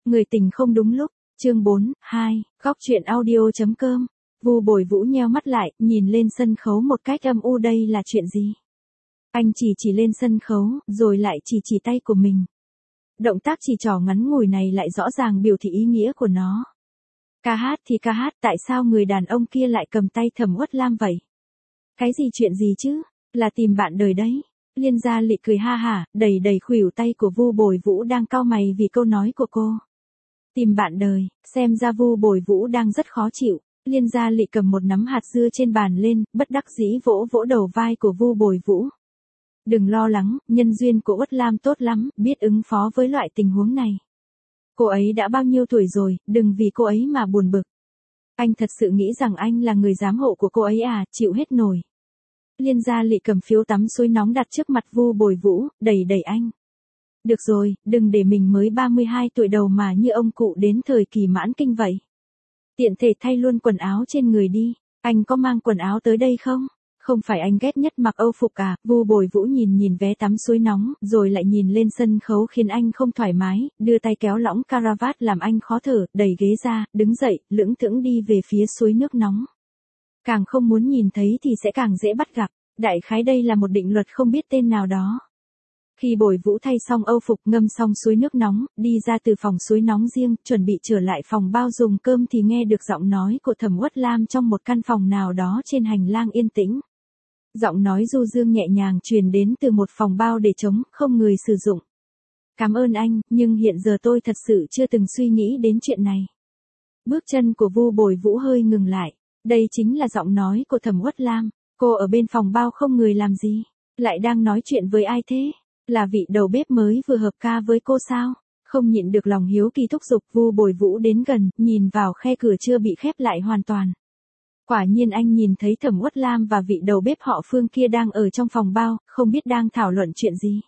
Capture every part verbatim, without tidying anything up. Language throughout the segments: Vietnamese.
Người tình không đúng lúc, chương bốn, hai, góc truyện audio.com. Vu Bồi Vũ nheo mắt lại, nhìn lên sân khấu một cách âm u, đây là chuyện gì? Anh chỉ chỉ lên sân khấu, rồi lại chỉ chỉ tay của mình. Động tác chỉ trỏ ngắn ngủi này lại rõ ràng biểu thị ý nghĩa của nó. Ca hát thì ca hát, tại sao người đàn ông kia lại cầm tay Thẩm Uất Lam vậy? Cái gì chuyện gì chứ? Là tìm bạn đời đấy. Liên Gia Lị cười ha hả, đẩy đẩy khuỷu tay của Vu Bồi Vũ đang cau mày vì câu nói của cô. Tìm bạn đời, xem ra Vu Bồi Vũ đang rất khó chịu. Liên Gia Lị cầm một nắm hạt dưa trên bàn lên, bất đắc dĩ vỗ vỗ đầu vai của Vu Bồi Vũ. Đừng lo lắng, nhân duyên của Uất Lam tốt lắm, biết ứng phó với loại tình huống này. Cô ấy đã bao nhiêu tuổi rồi, đừng vì cô ấy mà buồn bực. Anh thật sự nghĩ rằng anh là người giám hộ của cô ấy à, chịu hết nổi. Liên Gia Lị cầm phiếu tắm suối nóng đặt trước mặt Vu Bồi Vũ, đẩy đẩy anh. Được rồi, đừng để mình mới ba mươi hai tuổi đầu mà như ông cụ đến thời kỳ mãn kinh vậy. Tiện thể thay luôn quần áo trên người đi, anh có mang quần áo tới đây không? Không phải anh ghét nhất mặc âu phục à? Vu Bồi Vũ nhìn nhìn vé tắm suối nóng, rồi lại nhìn lên sân khấu khiến anh không thoải mái, đưa tay kéo lõng caravat làm anh khó thở, đẩy ghế ra, đứng dậy, lững thững đi về phía suối nước nóng. Càng không muốn nhìn thấy thì sẽ càng dễ bắt gặp, đại khái đây là một định luật không biết tên nào đó. Khi Bồi Vũ thay xong âu phục, ngâm xong suối nước nóng, đi ra từ phòng suối nóng riêng, chuẩn bị trở lại phòng bao dùng cơm thì nghe được giọng nói của Thẩm Uất Lam trong một căn phòng nào đó trên hành lang yên tĩnh. Giọng nói du dương nhẹ nhàng truyền đến từ một phòng bao để trống, không người sử dụng. Cảm ơn anh, nhưng hiện giờ tôi thật sự chưa từng suy nghĩ đến chuyện này. Bước chân của Vu Bồi Vũ hơi ngừng lại. Đây chính là giọng nói của Thẩm Uất Lam. Cô ở bên phòng bao không người làm gì? Lại đang nói chuyện với ai thế? Là vị đầu bếp mới vừa hợp ca với cô sao? Không nhịn được lòng hiếu kỳ thúc giục, Vu Bồi Vũ đến gần, nhìn vào khe cửa chưa bị khép lại hoàn toàn. Quả nhiên anh nhìn thấy Thẩm Uất Lam và vị đầu bếp họ Phương kia đang ở trong phòng bao, không biết đang thảo luận chuyện gì.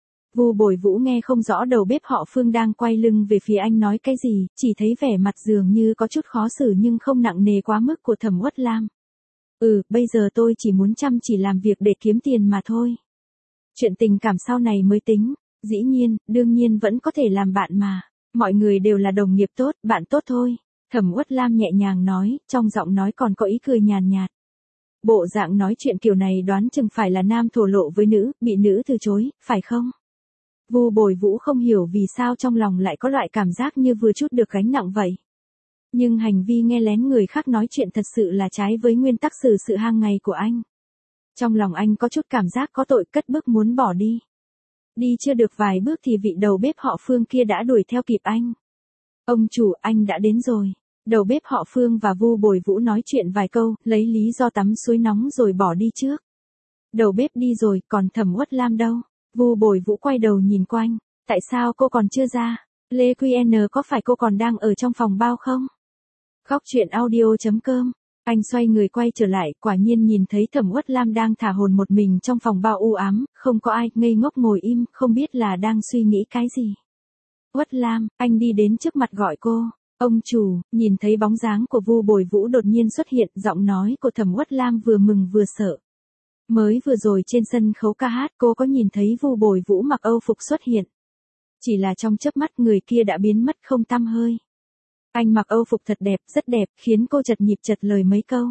Vu Bồi Vũ nghe không rõ đầu bếp họ Phương đang quay lưng về phía anh nói cái gì, chỉ thấy vẻ mặt dường như có chút khó xử nhưng không nặng nề quá mức của Thẩm Uất Lam. Ừ, bây giờ tôi chỉ muốn chăm chỉ làm việc để kiếm tiền mà thôi. Chuyện tình cảm sau này mới tính, dĩ nhiên, đương nhiên vẫn có thể làm bạn mà. Mọi người đều là đồng nghiệp tốt, bạn tốt thôi. Thẩm Uất Lam nhẹ nhàng nói, trong giọng nói còn có ý cười nhàn nhạt. Bộ dạng nói chuyện kiểu này đoán chừng phải là nam thổ lộ với nữ, bị nữ từ chối, phải không? Vu Bồi Vũ không hiểu vì sao trong lòng lại có loại cảm giác như vừa chút được gánh nặng vậy. Nhưng hành vi nghe lén người khác nói chuyện thật sự là trái với nguyên tắc xử sự hàng ngày của anh. Trong lòng anh có chút cảm giác có tội, cất bước muốn bỏ đi. Đi chưa được vài bước thì vị đầu bếp họ Phương kia đã đuổi theo kịp anh. Ông chủ, anh đã đến rồi. Đầu bếp họ Phương và Vu Bồi Vũ nói chuyện vài câu, lấy lý do tắm suối nóng rồi bỏ đi trước. Đầu bếp đi rồi, còn Thẩm Uất Lam đâu? Vu Bồi Vũ quay đầu nhìn quanh. Tại sao cô còn chưa ra? Lê Quy N có phải cô còn đang ở trong phòng bao không? Góc truyện audio.com. Anh xoay người quay trở lại, quả nhiên nhìn thấy Thẩm Uất Lam đang thả hồn một mình trong phòng bao u ám, không có ai, ngây ngốc ngồi im, không biết là đang suy nghĩ cái gì. Uất Lam, anh đi đến trước mặt gọi cô. Ông chủ, nhìn thấy bóng dáng của Vu Bồi Vũ đột nhiên xuất hiện, giọng nói của Thẩm Uất Lam vừa mừng vừa sợ. Mới vừa rồi trên sân khấu ca hát cô có nhìn thấy Vu Bồi Vũ mặc âu phục xuất hiện. Chỉ là trong chớp mắt người kia đã biến mất không tăm hơi. Anh mặc âu phục thật đẹp, rất đẹp, khiến cô chật nhịp chật lời mấy câu.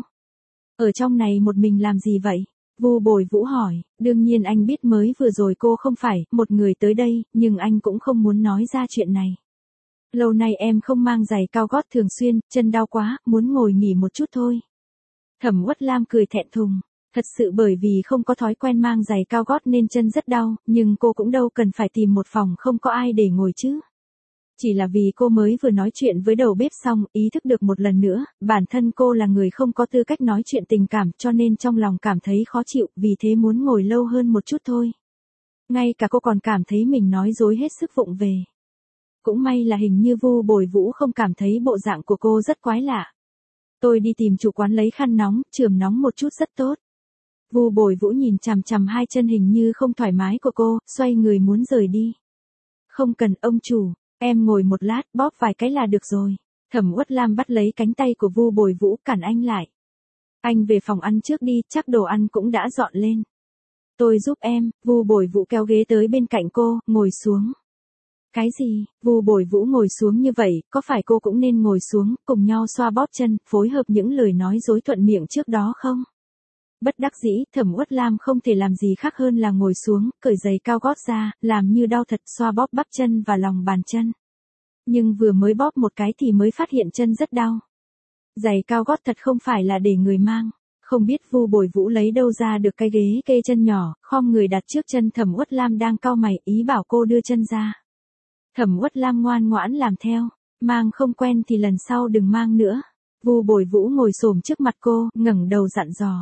Ở trong này một mình làm gì vậy? Vu Bồi Vũ hỏi, đương nhiên anh biết mới vừa rồi cô không phải một người tới đây, nhưng anh cũng không muốn nói ra chuyện này. Lâu nay em không mang giày cao gót thường xuyên, chân đau quá, muốn ngồi nghỉ một chút thôi. Thẩm Uất Lam cười thẹn thùng. Thật sự bởi vì không có thói quen mang giày cao gót nên chân rất đau, nhưng cô cũng đâu cần phải tìm một phòng không có ai để ngồi chứ. Chỉ là vì cô mới vừa nói chuyện với đầu bếp xong, ý thức được một lần nữa, bản thân cô là người không có tư cách nói chuyện tình cảm cho nên trong lòng cảm thấy khó chịu, vì thế muốn ngồi lâu hơn một chút thôi. Ngay cả cô còn cảm thấy mình nói dối hết sức vụng về. Cũng may là hình như Vu Bồi Vũ không cảm thấy bộ dạng của cô rất quái lạ. Tôi đi tìm chủ quán lấy khăn nóng, chườm nóng một chút rất tốt. Vu Bồi Vũ nhìn chằm chằm hai chân hình như không thoải mái của cô, xoay người muốn rời đi. Không cần ông chủ, em ngồi một lát, bóp vài cái là được rồi. Thẩm Uất Lam bắt lấy cánh tay của Vu Bồi Vũ cản anh lại. Anh về phòng ăn trước đi, chắc đồ ăn cũng đã dọn lên. Tôi giúp em, Vu Bồi Vũ kéo ghế tới bên cạnh cô, ngồi xuống. Cái gì? Vu Bồi Vũ ngồi xuống như vậy, có phải cô cũng nên ngồi xuống, cùng nhau xoa bóp chân, phối hợp những lời nói dối thuận miệng trước đó không? Bất đắc dĩ, Thẩm Uất Lam không thể làm gì khác hơn là ngồi xuống, cởi giày cao gót ra, làm như đau thật xoa bóp bắp chân và lòng bàn chân. Nhưng vừa mới bóp một cái thì mới phát hiện chân rất đau. Giày cao gót thật không phải là để người mang. Không biết Vu Bồi Vũ lấy đâu ra được cái ghế kê chân nhỏ, khom người đặt trước chân Thẩm Uất Lam đang cau mày, ý bảo cô đưa chân ra. Thẩm Uất Lam ngoan ngoãn làm theo, mang không quen thì lần sau đừng mang nữa. Vu Bồi Vũ ngồi xổm trước mặt cô, ngẩng đầu dặn dò.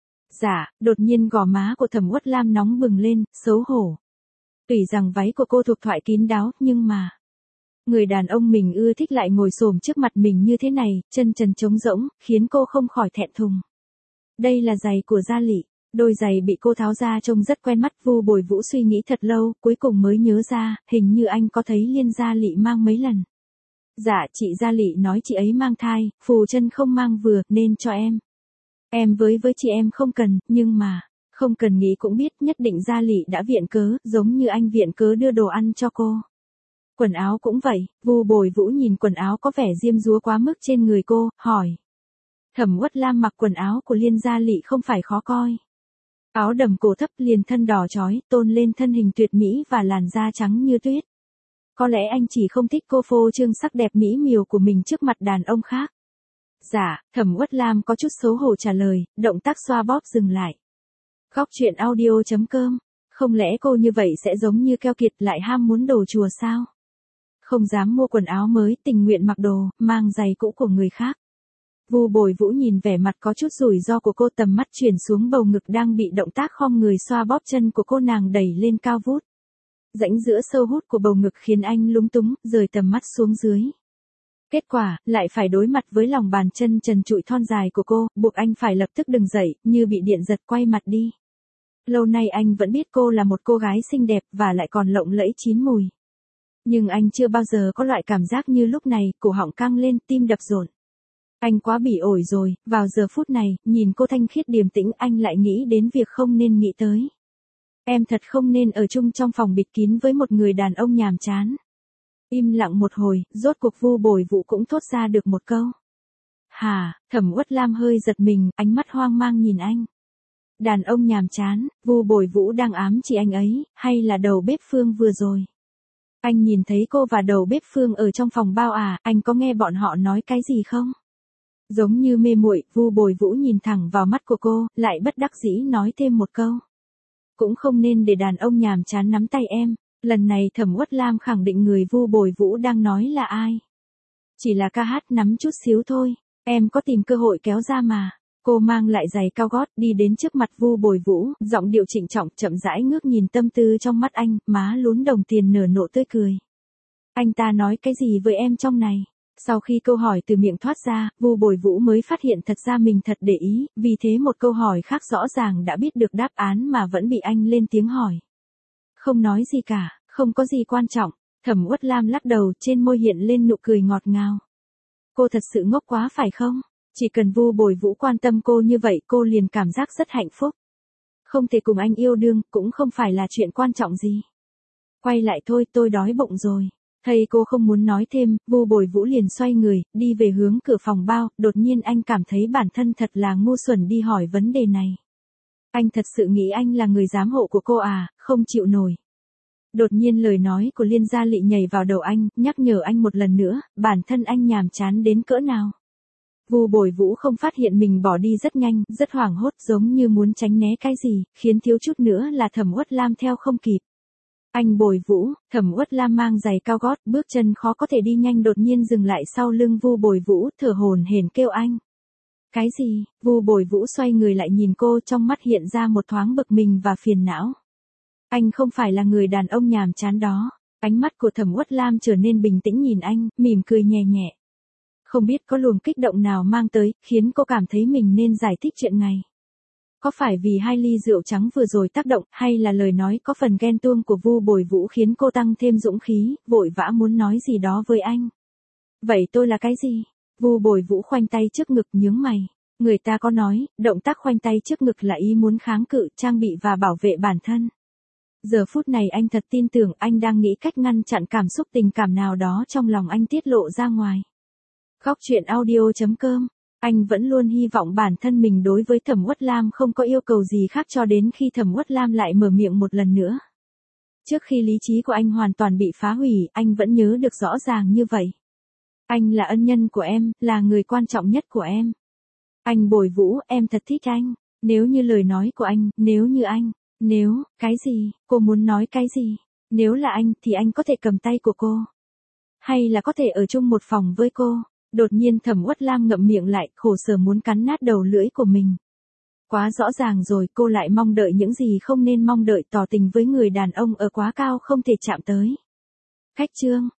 Dạ, đột nhiên gò má của Thẩm Uất Lam nóng bừng lên, xấu hổ. Tuy rằng váy của cô thuộc thoại kín đáo, nhưng mà người đàn ông mình ưa thích lại ngồi xổm trước mặt mình như thế này, chân trần trống rỗng, khiến cô không khỏi thẹn thùng. Đây là giày của Gia Lị. Đôi giày bị cô tháo ra trông rất quen mắt. Vu Bồi Vũ suy nghĩ thật lâu, cuối cùng mới nhớ ra, hình như anh có thấy Liên Gia Lị mang mấy lần. Dạ, chị Gia Lị nói chị ấy mang thai, phù chân không mang vừa, nên cho em. Em với với chị em không cần, nhưng mà, không cần nghĩ cũng biết nhất định Gia Lị đã viện cớ, giống như anh viện cớ đưa đồ ăn cho cô. Quần áo cũng vậy, Vu Bồi Vũ nhìn quần áo có vẻ diêm dúa quá mức trên người cô, hỏi. Thẩm Uất Lam mặc quần áo của Liên Gia Lị không phải khó coi. Áo đầm cổ thấp liền thân đỏ chói, tôn lên thân hình tuyệt mỹ và làn da trắng như tuyết. Có lẽ anh chỉ không thích cô phô trương sắc đẹp mỹ miều của mình trước mặt đàn ông khác. Dạ, Thẩm Uất Lam có chút xấu hổ trả lời, động tác xoa bóp dừng lại. Góc truyện audio chấm com, không lẽ cô như vậy sẽ giống như keo kiệt lại ham muốn đồ chùa sao? Không dám mua quần áo mới, tình nguyện mặc đồ, mang giày cũ của người khác. Vu Bồi Vũ nhìn vẻ mặt có chút rủi ro của cô, tầm mắt chuyển xuống bầu ngực đang bị động tác khom người xoa bóp chân của cô nàng đẩy lên cao vút. Rãnh giữa sâu hút của bầu ngực khiến anh lúng túng, rời tầm mắt xuống dưới. Kết quả, lại phải đối mặt với lòng bàn chân trần trụi thon dài của cô, buộc anh phải lập tức đứng dậy, như bị điện giật quay mặt đi. Lâu nay anh vẫn biết cô là một cô gái xinh đẹp và lại còn lộng lẫy chín mùi. Nhưng anh chưa bao giờ có loại cảm giác như lúc này, cổ họng căng lên, tim đập dồn. Anh quá bỉ ổi rồi, vào giờ phút này, nhìn cô thanh khiết điềm tĩnh anh lại nghĩ đến việc không nên nghĩ tới. Em thật không nên ở chung trong phòng bịt kín với một người đàn ông nhàm chán. Im lặng một hồi, rốt cuộc Vu Bồi Vũ cũng thốt ra được một câu. Hà, Thẩm Uất Lam hơi giật mình, ánh mắt hoang mang nhìn anh. Đàn ông nhàm chán, Vu Bồi Vũ đang ám chỉ anh ấy, hay là đầu bếp Phương vừa rồi? Anh nhìn thấy cô và đầu bếp Phương ở trong phòng bao à, anh có nghe bọn họ nói cái gì không? Giống như mê muội, Vu Bồi Vũ nhìn thẳng vào mắt của cô, lại bất đắc dĩ nói thêm một câu. Cũng không nên để đàn ông nhàm chán nắm tay em. Lần này Thẩm Uất Lam khẳng định người Vu Bồi Vũ đang nói là ai. Chỉ là ca hát nắm chút xíu thôi, em có tìm cơ hội kéo ra mà. Cô mang lại giày cao gót đi đến trước mặt Vu Bồi Vũ, giọng điệu trịnh trọng chậm rãi ngước nhìn tâm tư trong mắt anh, má lún đồng tiền nở nụ tươi cười. Anh ta nói cái gì với em trong này? Sau khi câu hỏi từ miệng thoát ra, Vu Bồi Vũ mới phát hiện thật ra mình thật để ý, vì thế một câu hỏi khác rõ ràng đã biết được đáp án mà vẫn bị anh lên tiếng hỏi. Không nói gì cả, không có gì quan trọng. Thẩm Uất Lam lắc đầu, trên môi hiện lên nụ cười ngọt ngào. Cô thật sự ngốc quá phải không? Chỉ cần Vu Bồi Vũ quan tâm cô như vậy cô liền cảm giác rất hạnh phúc. Không thể cùng anh yêu đương, cũng không phải là chuyện quan trọng gì. Quay lại thôi, tôi đói bụng rồi. Thấy cô không muốn nói thêm, Vu Bồi Vũ liền xoay người, đi về hướng cửa phòng bao, đột nhiên anh cảm thấy bản thân thật là ngu xuẩn đi hỏi vấn đề này. Anh thật sự nghĩ anh là người giám hộ của cô à, không chịu nổi. Đột nhiên lời nói của Liên Gia Lị nhảy vào đầu anh, nhắc nhở anh một lần nữa, bản thân anh nhàm chán đến cỡ nào. Vu Bồi Vũ không phát hiện mình bỏ đi rất nhanh, rất hoảng hốt giống như muốn tránh né cái gì, khiến thiếu chút nữa là Thẩm Uất Lam theo không kịp. Anh Bồi Vũ, Thẩm Uất Lam mang giày cao gót, bước chân khó có thể đi nhanh đột nhiên dừng lại sau lưng Vu Bồi Vũ, thở hổn hển kêu anh. Cái gì? Vu Bồi Vũ xoay người lại nhìn cô, trong mắt hiện ra một thoáng bực mình và phiền não. Anh không phải là người đàn ông nhàm chán đó. Ánh mắt của Thẩm Uất Lam trở nên bình tĩnh nhìn anh, mỉm cười nhẹ nhẹ. Không biết có luồng kích động nào mang tới, khiến cô cảm thấy mình nên giải thích chuyện này. Có phải vì hai ly rượu trắng vừa rồi tác động, hay là lời nói có phần ghen tuông của Vu Bồi Vũ khiến cô tăng thêm dũng khí, vội vã muốn nói gì đó với anh. Vậy tôi là cái gì? Vu Bồi Vũ khoanh tay trước ngực nhướng mày. Người ta có nói, động tác khoanh tay trước ngực là ý muốn kháng cự, trang bị và bảo vệ bản thân. Giờ phút này anh thật tin tưởng anh đang nghĩ cách ngăn chặn cảm xúc tình cảm nào đó trong lòng anh tiết lộ ra ngoài. Góc chuyện audio.com. Anh vẫn luôn hy vọng bản thân mình đối với Thẩm Uất Lam không có yêu cầu gì khác cho đến khi Thẩm Uất Lam lại mở miệng một lần nữa. Trước khi lý trí của anh hoàn toàn bị phá hủy, anh vẫn nhớ được rõ ràng như vậy. Anh là ân nhân của em, là người quan trọng nhất của em. Anh Bồi Vũ, em thật thích anh. Nếu như lời nói của anh, nếu như anh, nếu, cái gì, cô muốn nói cái gì? Nếu là anh thì anh có thể cầm tay của cô. Hay là có thể ở chung một phòng với cô. Đột nhiên Thẩm Uất Lam ngậm miệng lại, khổ sở muốn cắn nát đầu lưỡi của mình. Quá rõ ràng rồi, cô lại mong đợi những gì không nên mong đợi, tỏ tình với người đàn ông ở quá cao không thể chạm tới. Khách chương.